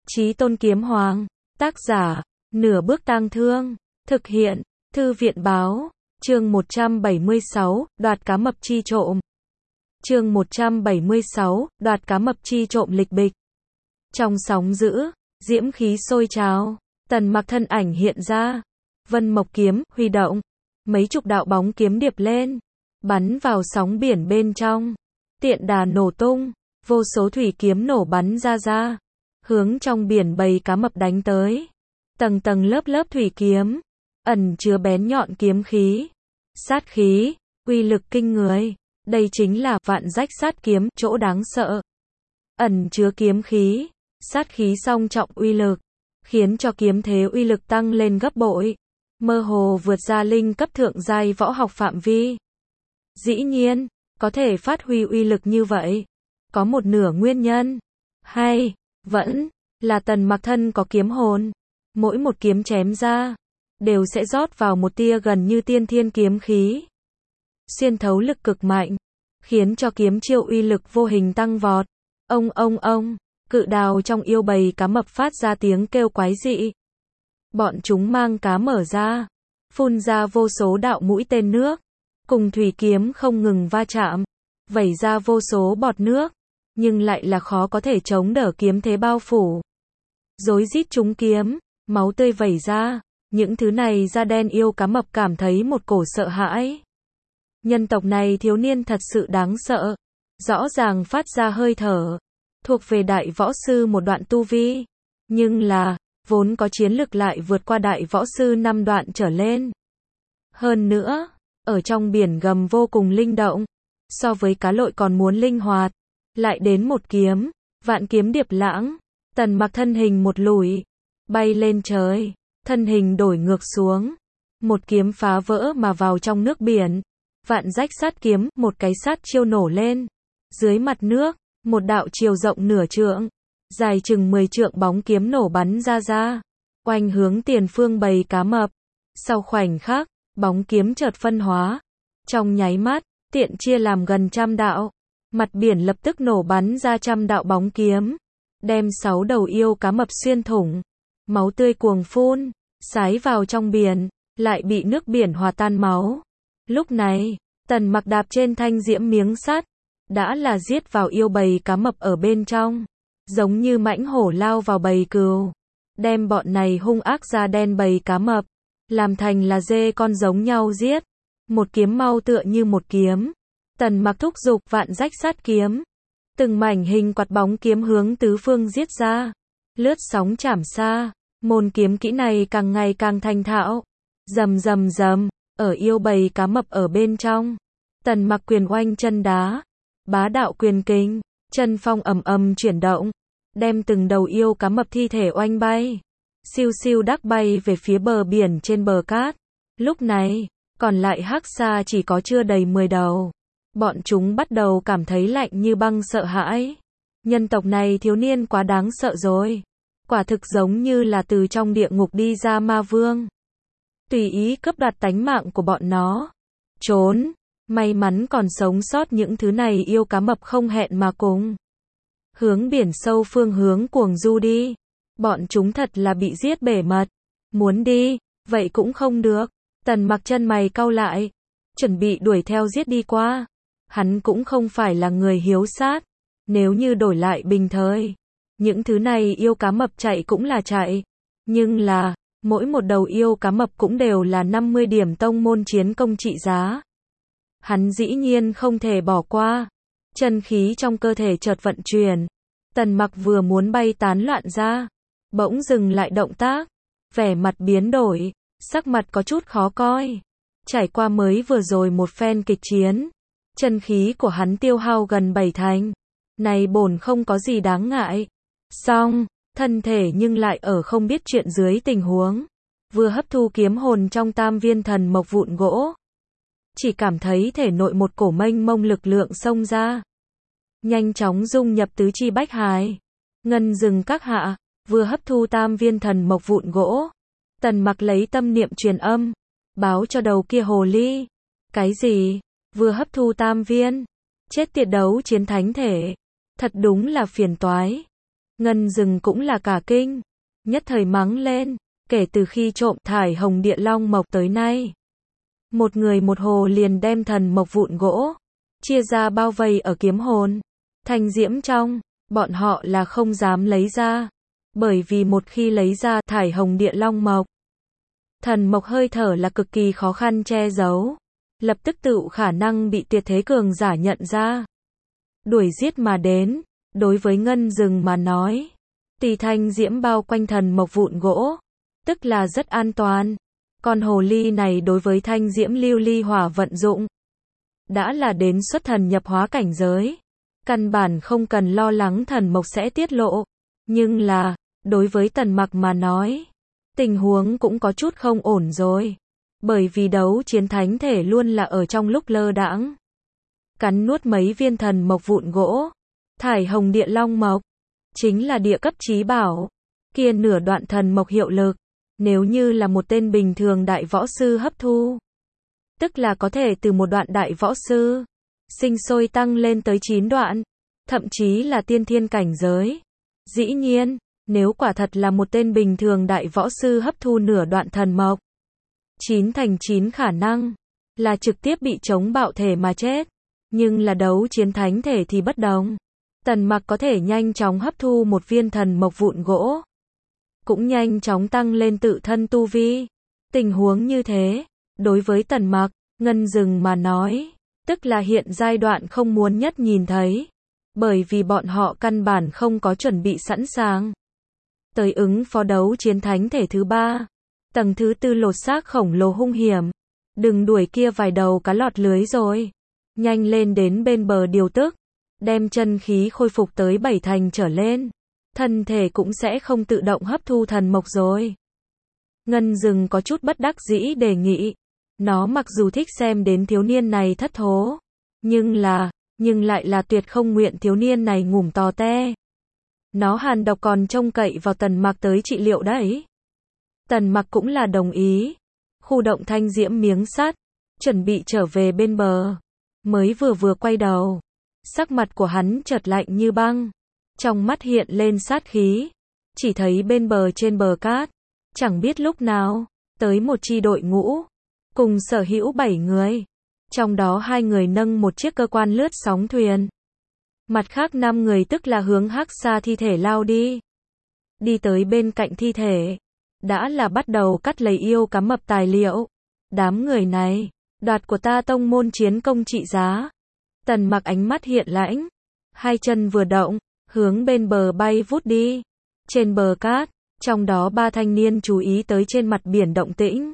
Chí Tôn Kiếm Hoàng, tác giả, Nửa Bước Tang Thương, thực hiện, Thư viện Báo, chương 176, đoạt cá mập chi trộm. Chương 176, đoạt cá mập chi trộm lịch bịch. Trong sóng dữ, diễm khí sôi trào, Tần Mặc thân ảnh hiện ra, Vân Mộc kiếm huy động, mấy chục đạo bóng kiếm điệp lên, bắn vào sóng biển bên trong, tiện đà nổ tung, vô số thủy kiếm nổ bắn ra, hướng trong biển bầy cá mập đánh tới. Tầng tầng lớp lớp thủy kiếm, ẩn chứa bén nhọn kiếm khí, sát khí, uy lực kinh người. Đây chính là vạn rách sát kiếm, chỗ đáng sợ. Ẩn chứa kiếm khí, sát khí song trọng uy lực, khiến cho kiếm thế uy lực tăng lên gấp bội, mơ hồ vượt ra linh cấp thượng giai võ học phạm vi. Dĩ nhiên, có thể phát huy uy lực như vậy, có một nửa nguyên nhân, hay vẫn là Tần Mặc thân có kiếm hồn, mỗi một kiếm chém ra, đều sẽ rót vào một tia gần như tiên thiên kiếm khí, xuyên thấu lực cực mạnh, khiến cho kiếm chiêu uy lực vô hình tăng vọt. Ông, cự đào trong yêu bầy cá mập phát ra tiếng kêu quái dị. Bọn chúng mang cá mở ra, phun ra vô số đạo mũi tên nước, cùng thủy kiếm không ngừng va chạm, vẩy ra vô số bọt nước, nhưng lại là khó có thể chống đỡ kiếm thế bao phủ. Rối rít trúng kiếm, máu tươi vẩy ra, những thứ này da đen yêu cá mập cảm thấy một cổ sợ hãi. Nhân tộc này thiếu niên thật sự đáng sợ, rõ ràng phát ra hơi thở, thuộc về đại võ sư một đoạn tu vi, nhưng là, vốn có chiến lực lại vượt qua đại võ sư 5 đoạn trở lên. Hơn nữa, ở trong biển gầm vô cùng linh động, so với cá lội còn muốn linh hoạt, lại đến một kiếm, vạn kiếm điệp lãng, Tần Mặc thân hình một lùi, bay lên trời, thân hình đổi ngược xuống, một kiếm phá vỡ mà vào trong nước biển. Vạn rách sát kiếm, một cái sát chiêu nổ lên. Dưới mặt nước, một đạo chiều rộng nửa trượng, dài chừng 10 trượng bóng kiếm nổ bắn ra, oanh hướng tiền phương bầy cá mập. Sau khoảnh khắc, bóng kiếm chợt phân hóa. Trong nháy mắt, tiện chia làm gần trăm đạo. Mặt biển lập tức nổ bắn ra trăm đạo bóng kiếm, đem 6 đầu yêu cá mập xuyên thủng. Máu tươi cuồng phun, sái vào trong biển, lại bị nước biển hòa tan máu. Lúc này, Tần Mặc đạp trên thanh diễm miếng sắt, đã là giết vào yêu bầy cá mập ở bên trong, giống như mãnh hổ lao vào bầy cừu, đem bọn này hung ác da đen bầy cá mập, làm thành là dê con giống nhau giết. Một kiếm mau tựa như một kiếm, Tần Mặc thúc giục vạn rách sát kiếm, từng mảnh hình quạt bóng kiếm hướng tứ phương giết ra, lướt sóng chảm xa. Môn kiếm kỹ này càng ngày càng thành thạo, rầm, ở yêu bầy cá mập ở bên trong, Tần Mặc quyền oanh chân đá, bá đạo quyền kình, chân phong ầm chuyển động, đem từng đầu yêu cá mập thi thể oanh bay, siêu đắc bay về phía bờ biển trên bờ cát. Lúc này, còn lại hắc xa chỉ có chưa đầy 10 đầu. Bọn chúng bắt đầu cảm thấy lạnh như băng sợ hãi. Nhân tộc này thiếu niên quá đáng sợ rồi. Quả thực giống như là từ trong địa ngục đi ra ma vương. Tùy ý cướp đoạt tánh mạng của bọn nó. Trốn, may mắn còn sống sót những thứ này yêu cá mập không hẹn mà cùng. Hướng biển sâu phương hướng cuồng du đi. Bọn chúng thật là bị giết bể mật. Muốn đi, vậy cũng không được. Tần Mặc chân mày cau lại, chuẩn bị đuổi theo giết đi qua. Hắn cũng không phải là người hiếu sát. Nếu như đổi lại bình thời, những thứ này yêu cá mập chạy cũng là chạy. Nhưng là, mỗi một đầu yêu cá mập cũng đều là 50 điểm tông môn chiến công trị giá. Hắn dĩ nhiên không thể bỏ qua. Chân khí trong cơ thể chợt vận chuyển. Tần Mặc vừa muốn bay tán loạn ra, bỗng dừng lại động tác, vẻ mặt biến đổi, sắc mặt có chút khó coi. Trải qua mới vừa rồi một phen kịch chiến, chân khí của hắn tiêu hao gần 7 thành. Này bổn không có gì đáng ngại. Song, thân thể nhưng lại ở không biết chuyện dưới tình huống, vừa hấp thu kiếm hồn trong tam viên thần mộc vụn gỗ. Chỉ cảm thấy thể nội một cổ mênh mông lực lượng xông ra. Nhanh chóng dung nhập tứ chi bách hài. Ngân dừng các hạ, vừa hấp thu tam viên thần mộc vụn gỗ. Tần Mặc lấy tâm niệm truyền âm, báo cho đầu kia hồ ly. Cái gì? Vừa hấp thu tam viên? Chết tiệt đấu chiến thánh thể. Thật đúng là phiền toái. Ngân Dừng cũng là cả kinh, nhất thời mắng lên, kể từ khi trộm thải hồng địa long mộc tới nay. Một người một hồ liền đem thần mộc vụn gỗ, chia ra bao vây ở kiếm hồn, thanh diễm trong, bọn họ là không dám lấy ra. Bởi vì một khi lấy ra thải hồng địa long mộc, thần mộc hơi thở là cực kỳ khó khăn che giấu, lập tức tự khả năng bị tuyệt thế cường giả nhận ra. Đuổi giết mà đến, đối với Ngân Dừng mà nói, tỳ thanh diễm bao quanh thần mộc vụn gỗ, tức là rất an toàn. Còn hồ ly này đối với thanh diễm lưu ly hỏa vận dụng, đã là đến xuất thần nhập hóa cảnh giới, căn bản không cần lo lắng thần mộc sẽ tiết lộ. Nhưng là, đối với Tần Mặc mà nói, tình huống cũng có chút không ổn rồi. Bởi vì đấu chiến thánh thể luôn là ở trong lúc lơ đãng, cắn nuốt mấy viên thần mộc vụn gỗ. Thải hồng địa long mộc, chính là địa cấp chí bảo, kia nửa đoạn thần mộc hiệu lực. Nếu như là một tên bình thường đại võ sư hấp thu, tức là có thể từ một đoạn đại võ sư, sinh sôi tăng lên tới 9 đoạn, thậm chí là tiên thiên cảnh giới. Dĩ nhiên, nếu quả thật là một tên bình thường đại võ sư hấp thu nửa đoạn thần mộc, 9 thành 9 khả năng là trực tiếp bị chống bạo thể mà chết. Nhưng là đấu chiến thánh thể thì bất đồng. Tần Mặc có thể nhanh chóng hấp thu một viên thần mộc vụn gỗ, cũng nhanh chóng tăng lên tự thân tu vi. Tình huống như thế, đối với Tần Mặc, Ngân Dừng mà nói, tức là hiện giai đoạn không muốn nhất nhìn thấy. Bởi vì bọn họ căn bản không có chuẩn bị sẵn sàng tới ứng phó đấu chiến thánh thể thứ 3. Tầng thứ 4 lột xác khổng lồ hung hiểm. Đừng đuổi kia vài đầu cá lọt lưới rồi. Nhanh lên đến bên bờ điều tức. Đem chân khí khôi phục tới 7 thành trở lên. Thân thể cũng sẽ không tự động hấp thu thần mộc rồi. Ngân Dừng có chút bất đắc dĩ đề nghị. Nó mặc dù thích xem đến thiếu niên này thất thố, nhưng lại là tuyệt không nguyện thiếu niên này ngủm tò te. Nó hàn độc còn trông cậy vào Tần Mặc tới trị liệu đấy. Tần Mặc cũng là đồng ý. Khu động thanh diễm miếng sắt, chuẩn bị trở về bên bờ. Mới vừa quay đầu, sắc mặt của hắn chợt lạnh như băng, trong mắt hiện lên sát khí. Chỉ thấy bên bờ trên bờ cát, chẳng biết lúc nào, tới một chi đội ngũ, cùng sở hữu 7 người. Trong đó 2 người nâng một chiếc cơ quan lướt sóng thuyền. Mặt khác 5 người tức là hướng Hắc Sa thi thể lao đi. Đi tới bên cạnh thi thể, đã là bắt đầu cắt lấy yêu cá mập tài liệu. Đám người này, đoạt của ta tông môn chiến công trị giá. Tần Mặc ánh mắt hiện lãnh, hai chân vừa động, hướng bên bờ bay vút đi. Trên bờ cát, trong đó 3 thanh niên chú ý tới trên mặt biển động tĩnh,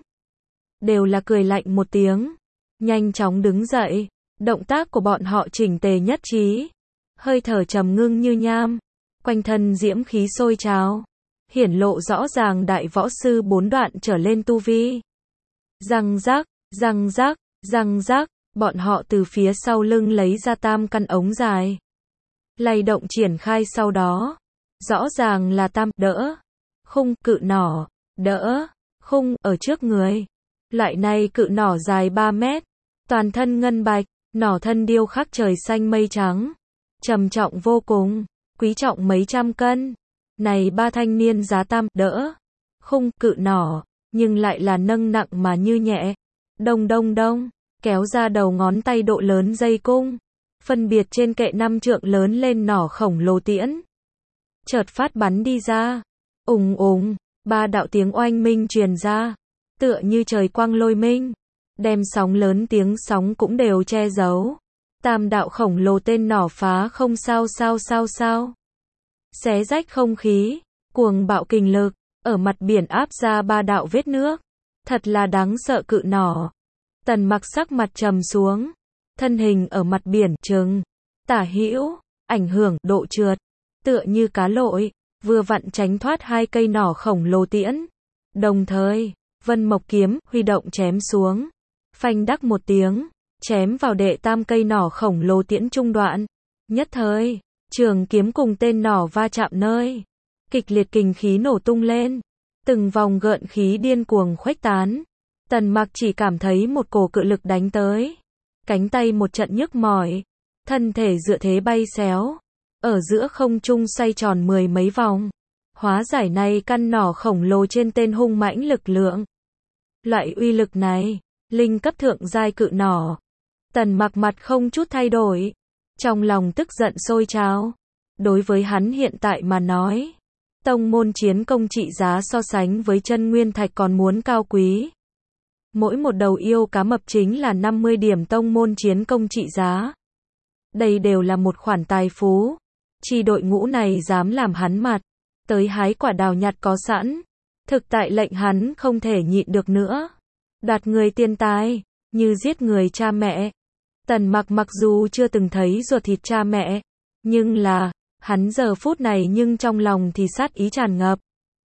đều là cười lạnh một tiếng, nhanh chóng đứng dậy. Động tác của bọn họ chỉnh tề nhất trí, hơi thở trầm ngưng như nham, quanh thân diễm khí sôi trào, hiển lộ rõ ràng đại võ sư 4 đoạn trở lên tu vi. Răng rắc, răng rắc, răng rắc, bọn họ từ phía sau lưng lấy ra tam căn ống dài, lay động triển khai, sau đó, rõ ràng là tam đỡ khung cự nỏ, đỡ khung ở trước người. Loại này cự nỏ dài 3 mét, toàn thân ngân bạch, nỏ thân điêu khắc trời xanh mây trắng, trầm trọng vô cùng, quý trọng mấy trăm cân. Này 3 thanh niên giá tam đỡ khung cự nỏ, nhưng lại là nâng nặng mà như nhẹ. Đông đông đông, kéo ra đầu ngón tay độ lớn dây cung, phân biệt trên kệ 5 trượng lớn lên nỏ khổng lồ tiễn. Chợt phát bắn đi ra. Ùng ùng, 3 đạo tiếng oanh minh truyền ra, tựa như trời quang lôi minh, đem sóng lớn tiếng sóng cũng đều che giấu. Tam đạo khổng lồ tên nỏ phá không sao. Xé rách không khí, cuồng bạo kình lực, ở mặt biển áp ra 3 đạo vết nước. Thật là đáng sợ cự nỏ. Tần Mặc sắc mặt trầm xuống, thân hình ở mặt biển chừng tả hữu, ảnh hưởng độ trượt, tựa như cá lội, vừa vặn tránh thoát 2 cây nỏ khổng lồ tiễn. Đồng thời, Vân Mộc kiếm huy động chém xuống, phanh đắc một tiếng, chém vào đệ tam cây nỏ khổng lồ tiễn trung đoạn. Nhất thời, trường kiếm cùng tên nỏ va chạm nơi, kịch liệt kình khí nổ tung lên, từng vòng gợn khí điên cuồng khuếch tán. Tần Mặc chỉ cảm thấy một cổ cự lực đánh tới, cánh tay một trận nhức mỏi, thân thể dựa thế bay xéo, ở giữa không trung xoay tròn mười mấy vòng. Hóa giải này căn nỏ khổng lồ trên tên hung mãnh lực lượng. Loại uy lực này, linh cấp thượng giai cự nỏ. Tần Mặc mặt không chút thay đổi, trong lòng tức giận sôi trào. Đối với hắn hiện tại mà nói, tông môn chiến công trị giá so sánh với chân nguyên thạch còn muốn cao quý. Mỗi một đầu yêu cá mập chính là 50 điểm tông môn chiến công trị giá. Đây đều là một khoản tài phú. Chỉ đội ngũ này dám làm hắn mặt, tới hái quả đào nhặt có sẵn. Thực tại lệnh hắn không thể nhịn được nữa. Đoạt người tiền tài, như giết người cha mẹ. Tần Mặc mặc dù chưa từng thấy ruột thịt cha mẹ, nhưng là, hắn giờ phút này nhưng trong lòng thì sát ý tràn ngập.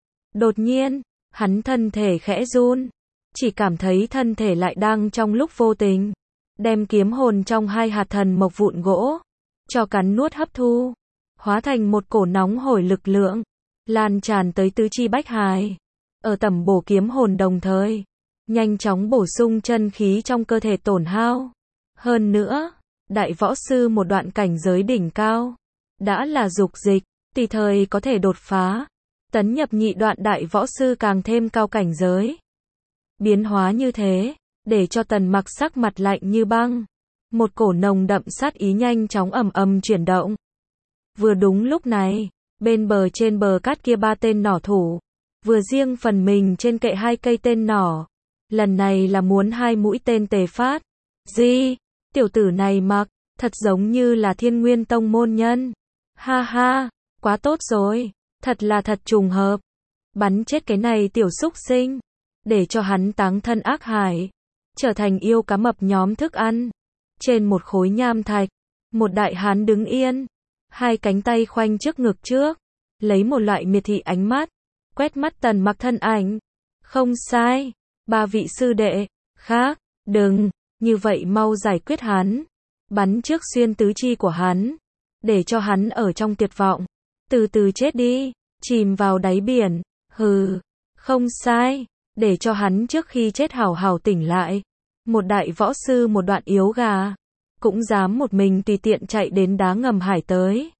Đột nhiên, hắn thân thể khẽ run, chỉ cảm thấy thân thể lại đang trong lúc vô tình, đem kiếm hồn trong hai hạt thần mộc vụn gỗ, cho cắn nuốt hấp thu, hóa thành một cổ nóng hổi lực lượng, lan tràn tới tứ chi bách hài. Ở tầm bổ kiếm hồn đồng thời, nhanh chóng bổ sung chân khí trong cơ thể tổn hao. Hơn nữa, đại võ sư một đoạn cảnh giới đỉnh cao, đã là dục dịch, tùy thời có thể đột phá, tấn nhập nhị đoạn đại võ sư càng thêm cao cảnh giới. Biến hóa như thế, để cho Tần Mặc sắc mặt lạnh như băng. Một cổ nồng đậm sát ý nhanh chóng ầm ầm chuyển động. Vừa đúng lúc này, trên bờ cát kia ba tên nỏ thủ, vừa riêng phần mình trên kệ hai cây tên nỏ. Lần này là muốn hai mũi tên tề phát. Gì? Tiểu tử này mặc, thật giống như là Thiên Nguyên Tông môn nhân. Ha ha, quá tốt rồi, thật là thật trùng hợp. Bắn chết cái này tiểu xúc sinh, để cho hắn táng thân ác hải, trở thành yêu cá mập nhóm thức ăn. Trên một khối nham thạch, một đại hán đứng yên, hai cánh tay khoanh trước ngực trước, lấy một loại miệt thị ánh mắt, quét mắt Tần Mặc thân ảnh. Không sai, ba vị sư đệ khác, đừng như vậy mau giải quyết hắn, bắn trước xuyên tứ chi của hắn, để cho hắn ở trong tuyệt vọng, từ từ chết đi, chìm vào đáy biển. Hừ, không sai, để cho hắn trước khi chết hảo hảo tỉnh lại. Một đại võ sư một đoạn yếu gà, cũng dám một mình tùy tiện chạy đến đá ngầm hải tới.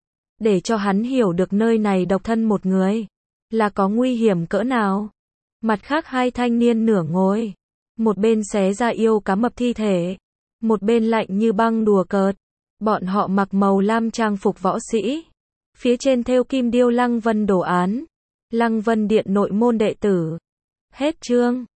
Để cho hắn hiểu được nơi này độc thân một người, là có nguy hiểm cỡ nào. Mặt khác hai thanh niên nửa ngồi, một bên xé ra yêu cá mập thi thể, một bên lạnh như băng đùa cợt. Bọn họ mặc màu lam trang phục võ sĩ, phía trên thêu kim điêu Lăng Vân đồ án, Lăng Vân Điện nội môn đệ tử. Hết chương.